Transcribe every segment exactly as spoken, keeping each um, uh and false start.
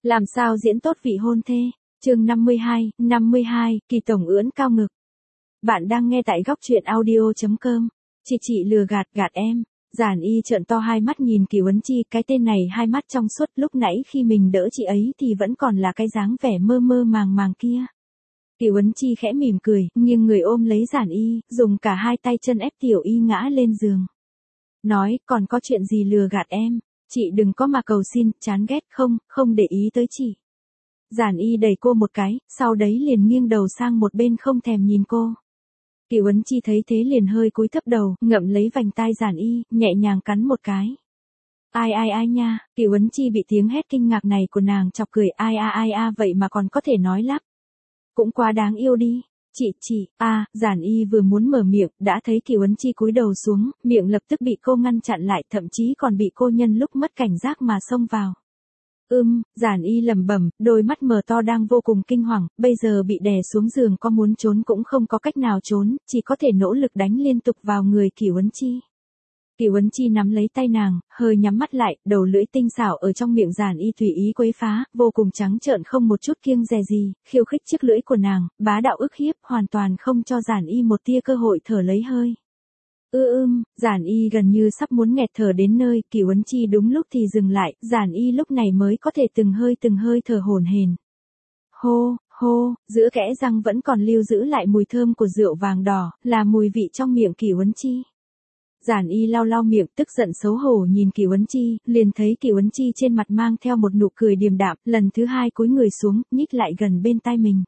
Làm sao diễn tốt vị hôn thê? Chương năm mươi hai, năm mươi hai, Kỳ tổng ưỡn cao ngực. Bạn đang nghe tại góc truyện audio chấm com. Chị chị lừa gạt gạt em. Giản Y trợn to hai mắt nhìn Kỳ Huấn Chi, cái tên này hai mắt trong suốt, lúc nãy khi mình đỡ chị ấy thì vẫn còn là cái dáng vẻ mơ mơ màng màng kia. Kỳ Huấn Chi khẽ mỉm cười, nghiêng người ôm lấy Giản Y, dùng cả hai tay chân ép Tiểu Y ngã lên giường. Nói, còn có chuyện gì lừa gạt em? Chị đừng có mà cầu xin, chán ghét, không, không để ý tới chị. Giản Y đẩy cô một cái, sau đấy liền nghiêng đầu sang một bên không thèm nhìn cô. Kỳ Huấn Chi thấy thế liền hơi cúi thấp đầu, ngậm lấy vành tai Giản Y, nhẹ nhàng cắn một cái. Ai ai ai nha, Kỳ Huấn Chi bị tiếng hét kinh ngạc này của nàng chọc cười, ai a ai a vậy mà còn có thể nói lắp. Cũng quá đáng yêu đi. Chị, chị, a, à, Giản Y vừa muốn mở miệng, đã thấy Kỳ Huấn Chi cúi đầu xuống, miệng lập tức bị cô ngăn chặn lại, thậm chí còn bị cô nhân lúc mất cảnh giác mà xông vào. Ưm, Giản Y lẩm bẩm, đôi mắt mờ to đang vô cùng kinh hoàng, bây giờ bị đè xuống giường, có muốn trốn cũng không có cách nào trốn, chỉ có thể nỗ lực đánh liên tục vào người Kỳ Huấn Chi. Kỳ Huấn Chi nắm lấy tay nàng, hơi nhắm mắt lại, đầu lưỡi tinh xảo ở trong miệng Giản Y tùy ý quấy phá, vô cùng trắng trợn không một chút kiêng dè gì, khiêu khích chiếc lưỡi của nàng, bá đạo ức hiếp, hoàn toàn không cho Giản Y một tia cơ hội thở lấy hơi. Ư ưm, Giản Y gần như sắp muốn nghẹt thở đến nơi, Kỳ Huấn Chi đúng lúc thì dừng lại, Giản Y lúc này mới có thể từng hơi từng hơi thở hổn hển. Hô, hô, giữa kẽ răng vẫn còn lưu giữ lại mùi thơm của rượu vàng đỏ, là mùi vị trong miệng Kỳ Huấn Chi. Giản Y lau lau miệng, tức giận xấu hổ nhìn Kỳ Huấn Chi, liền thấy Kỳ Huấn Chi trên mặt mang theo một nụ cười điềm đạm, lần thứ hai cúi người xuống, nhích lại gần bên tai mình.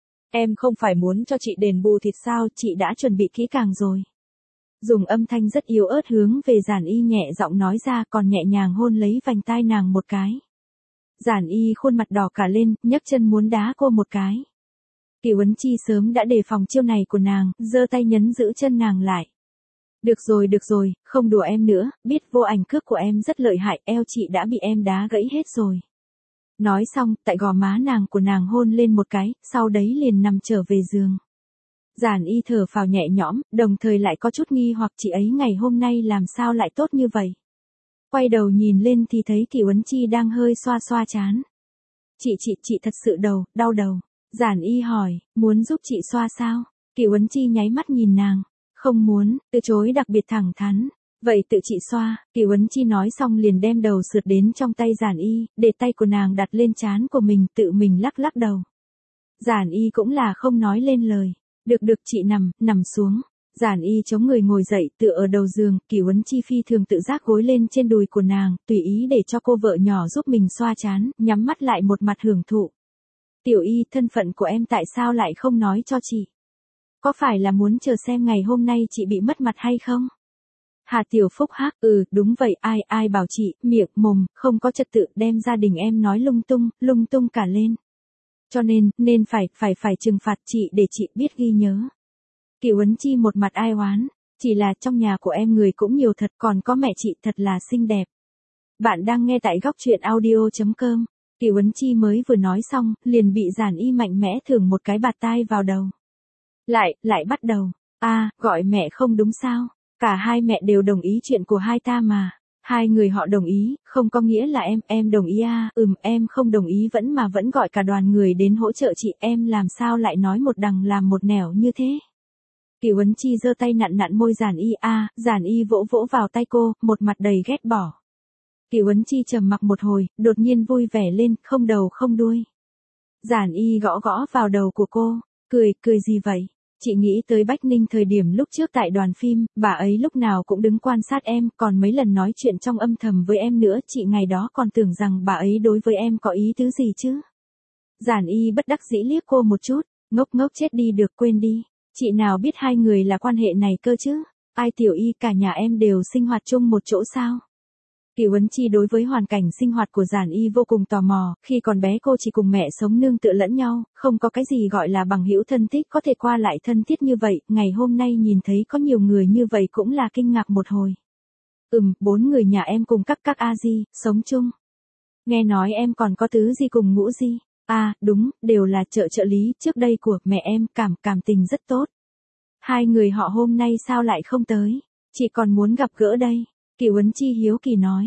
Em không phải muốn cho chị đền bù thịt sao, chị đã chuẩn bị kỹ càng rồi. Dùng âm thanh rất yếu ớt hướng về Giản Y nhẹ giọng nói ra, còn nhẹ nhàng hôn lấy vành tai nàng một cái. Giản Y khuôn mặt đỏ cả lên, nhấc chân muốn đá cô một cái. Kỳ Huấn Chi sớm đã đề phòng chiêu này của nàng, giơ tay nhấn giữ chân nàng lại. Được rồi được rồi, không đùa em nữa, biết vô ảnh cước của em rất lợi hại, eo chị đã bị em đá gãy hết rồi. Nói xong, tại gò má nàng của nàng hôn lên một cái, sau đấy liền nằm trở về giường. Giản Y thở phào nhẹ nhõm, đồng thời lại có chút nghi hoặc chị ấy ngày hôm nay làm sao lại tốt như vậy. Quay đầu nhìn lên thì thấy Kỳ Huấn Chi đang hơi xoa xoa trán. Chị chị chị thật sự đầu, đau đầu. Giản Y hỏi, muốn giúp chị xoa sao? Kỳ Huấn Chi nháy mắt nhìn nàng. Không muốn, từ chối đặc biệt thẳng thắn. Vậy tự chị xoa, Kỳ Huấn Chi nói xong liền đem đầu sượt đến trong tay Giản Y, để tay của nàng đặt lên trán của mình, tự mình lắc lắc đầu. Giản Y cũng là không nói lên lời. Được được chị nằm, nằm xuống. Giản Y chống người ngồi dậy, tựa ở đầu giường, Kỳ Huấn Chi phi thường tự giác gối lên trên đùi của nàng, tùy ý để cho cô vợ nhỏ giúp mình xoa trán, nhắm mắt lại một mặt hưởng thụ. Tiểu Y, thân phận của em tại sao lại không nói cho chị? Có phải là muốn chờ xem ngày hôm nay chị bị mất mặt hay không? Hà Tiểu Phúc hắc, ừ, đúng vậy, ai, ai bảo chị, miệng, mồm, không có trật tự, đem gia đình em nói lung tung, lung tung cả lên. Cho nên, nên phải, phải, phải trừng phạt chị để chị biết ghi nhớ. Kỳ Huấn Chi một mặt ai oán, chỉ là trong nhà của em người cũng nhiều thật, còn có mẹ chị thật là xinh đẹp. Bạn đang nghe tại góc truyện audio chấm com. Kỳ Huấn Chi mới vừa nói xong, liền bị Giản Y mạnh mẽ thưởng một cái bạt tai vào đầu. Lại, lại bắt đầu. A, à, gọi mẹ không đúng sao? Cả hai mẹ đều đồng ý chuyện của hai ta mà. Hai người họ đồng ý, không có nghĩa là em, em đồng ý à, ừm, em không đồng ý vẫn mà vẫn gọi cả đoàn người đến hỗ trợ chị, em làm sao lại nói một đằng làm một nẻo như thế? Kỳ Huấn Chi giơ tay nặn nặn môi Giản Y, a, à, Giản Y vỗ vỗ vào tay cô, một mặt đầy ghét bỏ. Kỳ Huấn Chi trầm mặc một hồi, đột nhiên vui vẻ lên, không đầu không đuôi. Giản Y gõ gõ vào đầu của cô, cười, cười gì vậy? Chị nghĩ tới Bách Ninh thời điểm lúc trước tại đoàn phim, bà ấy lúc nào cũng đứng quan sát em, còn mấy lần nói chuyện trong âm thầm với em nữa, chị ngày đó còn tưởng rằng bà ấy đối với em có ý tứ gì chứ. Giản Y bất đắc dĩ liếc cô một chút, ngốc ngốc chết đi được, quên đi. Chị nào biết hai người là quan hệ này cơ chứ? Ai Tiểu Y, cả nhà em đều sinh hoạt chung một chỗ sao? Kỳ Huấn Chi đối với hoàn cảnh sinh hoạt của Giản Y vô cùng tò mò, khi còn bé cô chỉ cùng mẹ sống nương tựa lẫn nhau, không có cái gì gọi là bằng hữu thân thích có thể qua lại thân thiết như vậy, ngày hôm nay nhìn thấy có nhiều người như vậy cũng là kinh ngạc một hồi. Ừm, bốn người nhà em cùng các các a di, sống chung. Nghe nói em còn có tứ di cùng ngũ di. À, đúng, đều là trợ trợ lý trước đây của mẹ em, cảm cảm tình rất tốt. Hai người họ hôm nay sao lại không tới? Chị còn muốn gặp gỡ đây. Kỳ Huấn Chi hiếu kỳ nói.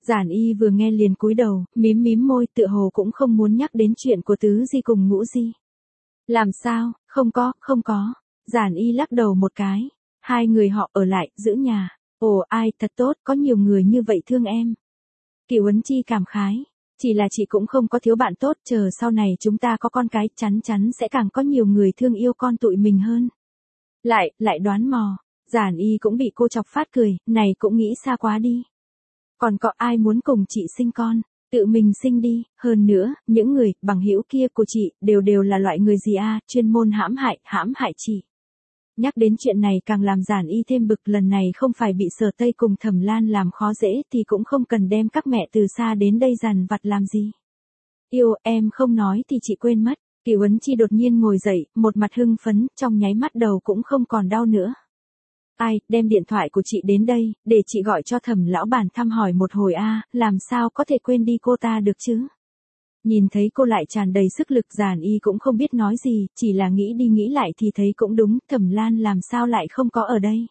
Giản Y vừa nghe liền cúi đầu, mím mím môi, tựa hồ cũng không muốn nhắc đến chuyện của Tứ Di cùng Ngũ Di. Làm sao, không có, không có. Giản Y lắc đầu một cái. Hai người họ ở lại, giữ nhà. Ồ, ai, thật tốt, có nhiều người như vậy thương em. Kiều Ấn Chi cảm khái. Chỉ là chị cũng không có thiếu bạn tốt, chờ sau này chúng ta có con cái, chắn chắn sẽ càng có nhiều người thương yêu con tụi mình hơn. Lại, lại đoán mò. Giản Y cũng bị cô chọc phát cười, này cũng nghĩ xa quá đi. Còn có ai muốn cùng chị sinh con, tự mình sinh đi, hơn nữa, những người, bằng hữu kia của chị, đều đều là loại người gì a, chuyên môn hãm hại, hãm hại chị. Nhắc đến chuyện này càng làm Giản Y thêm bực, lần này không phải bị Sở Tây cùng Thẩm Lan làm khó dễ thì cũng không cần đem các mẹ từ xa đến đây dằn vặt làm gì. Yêu, em không nói thì chị quên mất. Kiều Ấn Chi đột nhiên ngồi dậy, một mặt hưng phấn, trong nháy mắt đầu cũng không còn đau nữa. Ai, đem điện thoại của chị đến đây, để chị gọi cho Thẩm lão bản thăm hỏi một hồi a, làm sao có thể quên đi cô ta được chứ. Nhìn thấy cô lại tràn đầy sức lực, Giản Y cũng không biết nói gì, chỉ là nghĩ đi nghĩ lại thì thấy cũng đúng, Thẩm Lan làm sao lại không có ở đây.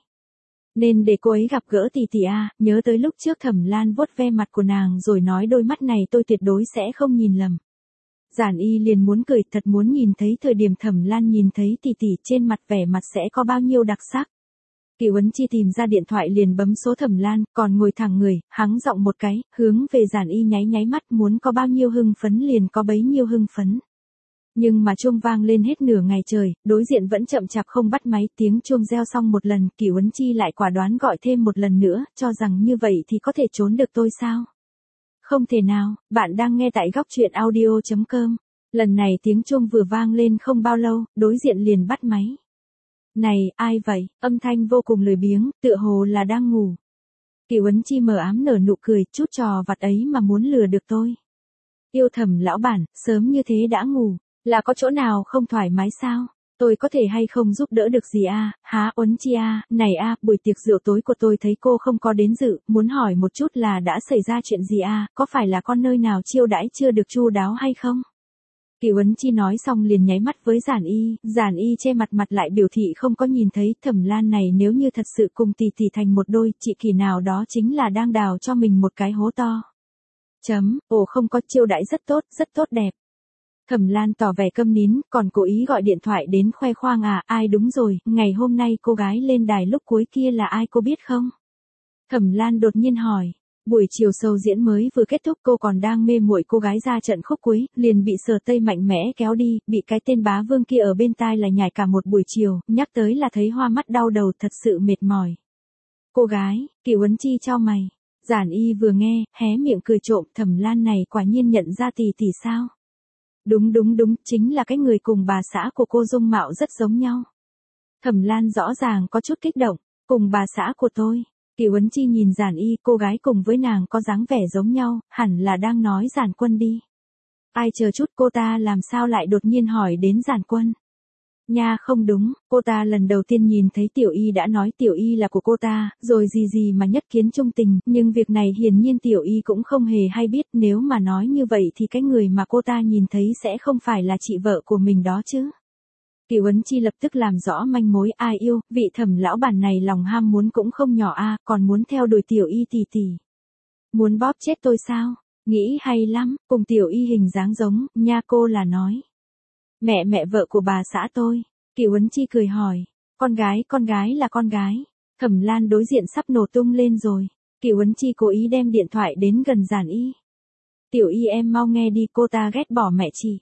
Nên để cô ấy gặp gỡ tỷ tỷ a, nhớ tới lúc trước Thẩm Lan vuốt ve mặt của nàng rồi nói đôi mắt này tôi tuyệt đối sẽ không nhìn lầm. Giản Y liền muốn cười, thật muốn nhìn thấy thời điểm Thẩm Lan nhìn thấy tỷ tỷ trên mặt vẻ mặt sẽ có bao nhiêu đặc sắc. Kiều Ấn Chi tìm ra điện thoại liền bấm số Thẩm Lan, còn ngồi thẳng người, hắng giọng một cái, hướng về Giản Y nháy nháy mắt, muốn có bao nhiêu hưng phấn liền có bấy nhiêu hưng phấn. Nhưng mà chuông vang lên hết nửa ngày trời, đối diện vẫn chậm chạp không bắt máy, tiếng chuông reo xong một lần, Kiều Ấn Chi lại quả đoán gọi thêm một lần nữa, cho rằng như vậy thì có thể trốn được tôi sao? Không thể nào, bạn đang nghe tại góc truyện audio chấm com. Lần này tiếng chuông vừa vang lên không bao lâu, đối diện liền bắt máy. Này, ai vậy? Âm thanh vô cùng lười biếng, tựa hồ là đang ngủ. Kiều Ấn Chi mờ ám nở nụ cười, chút trò vặt ấy mà muốn lừa được tôi. Yêu Thẩm lão bản, sớm như thế đã ngủ, là có chỗ nào không thoải mái sao? Tôi có thể hay không giúp đỡ được gì a? Há Ấn Chi a, này a, buổi tiệc rượu tối của tôi thấy cô không có đến dự, muốn hỏi một chút là đã xảy ra chuyện gì a, có phải là con nơi nào chiêu đãi chưa được chu đáo hay không? Kiều Ấn Chi nói xong liền nháy mắt với Giản Y, Giản Y che mặt mặt lại biểu thị không có nhìn thấy. Thẩm Lan này nếu như thật sự cùng tỷ tỷ thành một đôi, chị Kỳ nào đó chính là đang đào cho mình một cái hố to. Chấm, ồ không có, chiêu đãi rất tốt, rất tốt đẹp. Thẩm Lan tỏ vẻ câm nín, còn cố ý gọi điện thoại đến khoe khoang à, ai đúng rồi, ngày hôm nay cô gái lên đài lúc cuối kia là ai cô biết không? Thẩm Lan đột nhiên hỏi. Buổi chiều show diễn mới vừa kết thúc, cô còn đang mê muội cô gái ra trận khúc cuối, liền bị Sở Tây mạnh mẽ kéo đi, bị cái tên bá vương kia ở bên tai là nhảy cả một buổi chiều, nhắc tới là thấy hoa mắt đau đầu, thật sự mệt mỏi. Cô gái, Kiều Ấn Chi chau mày. Giản Y vừa nghe, hé miệng cười trộm, Thẩm Lan này quả nhiên nhận ra tỷ tỷ sao? Đúng đúng đúng, chính là cái người cùng bà xã của cô dung mạo rất giống nhau. Thẩm Lan rõ ràng có chút kích động, cùng bà xã của tôi. Kiều Ấn Chi nhìn Giản Y, cô gái cùng với nàng có dáng vẻ giống nhau, hẳn là đang nói Giản Quân đi. Ai chờ chút, cô ta làm sao lại đột nhiên hỏi đến Giản Quân? Nha không đúng, cô ta lần đầu tiên nhìn thấy Tiểu Y đã nói Tiểu Y là của cô ta, rồi gì gì mà nhất kiến trung tình, nhưng việc này hiển nhiên Tiểu Y cũng không hề hay biết, nếu mà nói như vậy thì cái người mà cô ta nhìn thấy sẽ không phải là chị vợ của mình đó chứ. Kiều Ấn Chi lập tức làm rõ manh mối, ai yêu, vị Thẩm lão bản này lòng ham muốn cũng không nhỏ a, còn muốn theo đuổi Tiểu Y tỷ tỷ. Muốn bóp chết tôi sao? Nghĩ hay lắm, cùng Tiểu Y hình dáng giống, nha cô là nói. Mẹ mẹ vợ của bà xã tôi. Kiều Ấn Chi cười hỏi, con gái, con gái là con gái. Thẩm Lan đối diện sắp nổ tung lên rồi. Kiều Ấn Chi cố ý đem điện thoại đến gần Giản Y. Tiểu Y em mau nghe đi, cô ta ghét bỏ mẹ chị.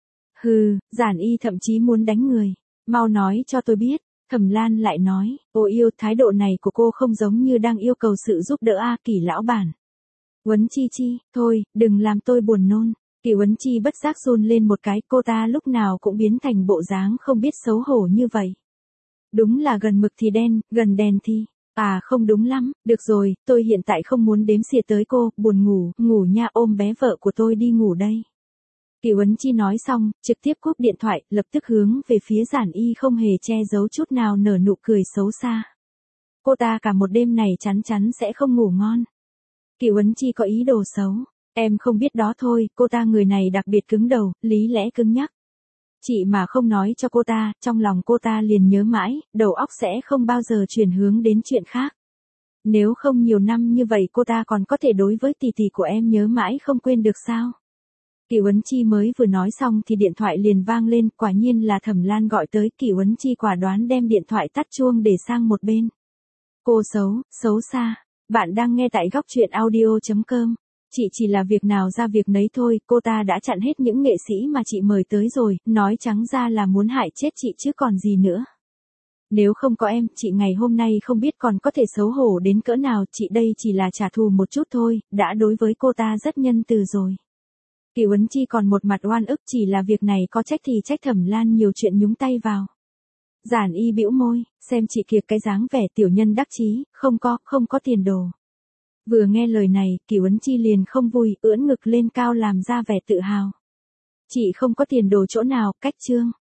Hừ, Giản Y thậm chí muốn đánh người. Mau nói cho tôi biết. Thẩm Lan lại nói, ô yêu, thái độ này của cô không giống như đang yêu cầu sự giúp đỡ a, Kỳ lão bản. Ấn Chi Chi, thôi, đừng làm tôi buồn nôn. Kiều Ấn Chi bất giác run lên một cái, cô ta lúc nào cũng biến thành bộ dáng không biết xấu hổ như vậy. Đúng là gần mực thì đen, gần đèn thì... À không đúng lắm, được rồi, tôi hiện tại không muốn đếm xỉa tới cô, buồn ngủ, ngủ nha, ôm bé vợ của tôi đi ngủ đây. Kiều Ấn Chi nói xong, trực tiếp cúp điện thoại, lập tức hướng về phía Giản Y không hề che giấu chút nào nở nụ cười xấu xa. Cô ta cả một đêm này chắn chắn sẽ không ngủ ngon. Kiều Ấn Chi có ý đồ xấu. Em không biết đó thôi, cô ta người này đặc biệt cứng đầu, lý lẽ cứng nhắc. Chị mà không nói cho cô ta, trong lòng cô ta liền nhớ mãi, đầu óc sẽ không bao giờ chuyển hướng đến chuyện khác. Nếu không nhiều năm như vậy cô ta còn có thể đối với tỷ tỷ của em nhớ mãi không quên được sao? Kỳ Huấn Chi mới vừa nói xong thì điện thoại liền vang lên, quả nhiên là Thẩm Lan gọi tới. Kỳ Huấn Chi quả đoán đem điện thoại tắt chuông để sang một bên. Cô xấu, xấu xa. Bạn đang nghe tại góc truyện audio chấm com. Chị chỉ là việc nào ra việc nấy thôi, cô ta đã chặn hết những nghệ sĩ mà chị mời tới rồi, nói trắng ra là muốn hại chết chị chứ còn gì nữa. Nếu không có em, chị ngày hôm nay không biết còn có thể xấu hổ đến cỡ nào, chị đây chỉ là trả thù một chút thôi, đã đối với cô ta rất nhân từ rồi. Kỳ Huấn Chi còn một mặt oan ức, chỉ là việc này có trách thì trách Thẩm Lan nhiều chuyện nhúng tay vào. Giản Y bĩu môi, xem chị kia cái dáng vẻ tiểu nhân đắc chí, không có, không có tiền đồ. Vừa nghe lời này, Kỳ Huấn Chi liền không vui, ưỡn ngực lên cao làm ra vẻ tự hào. Chị không có tiền đồ chỗ nào, cách trương.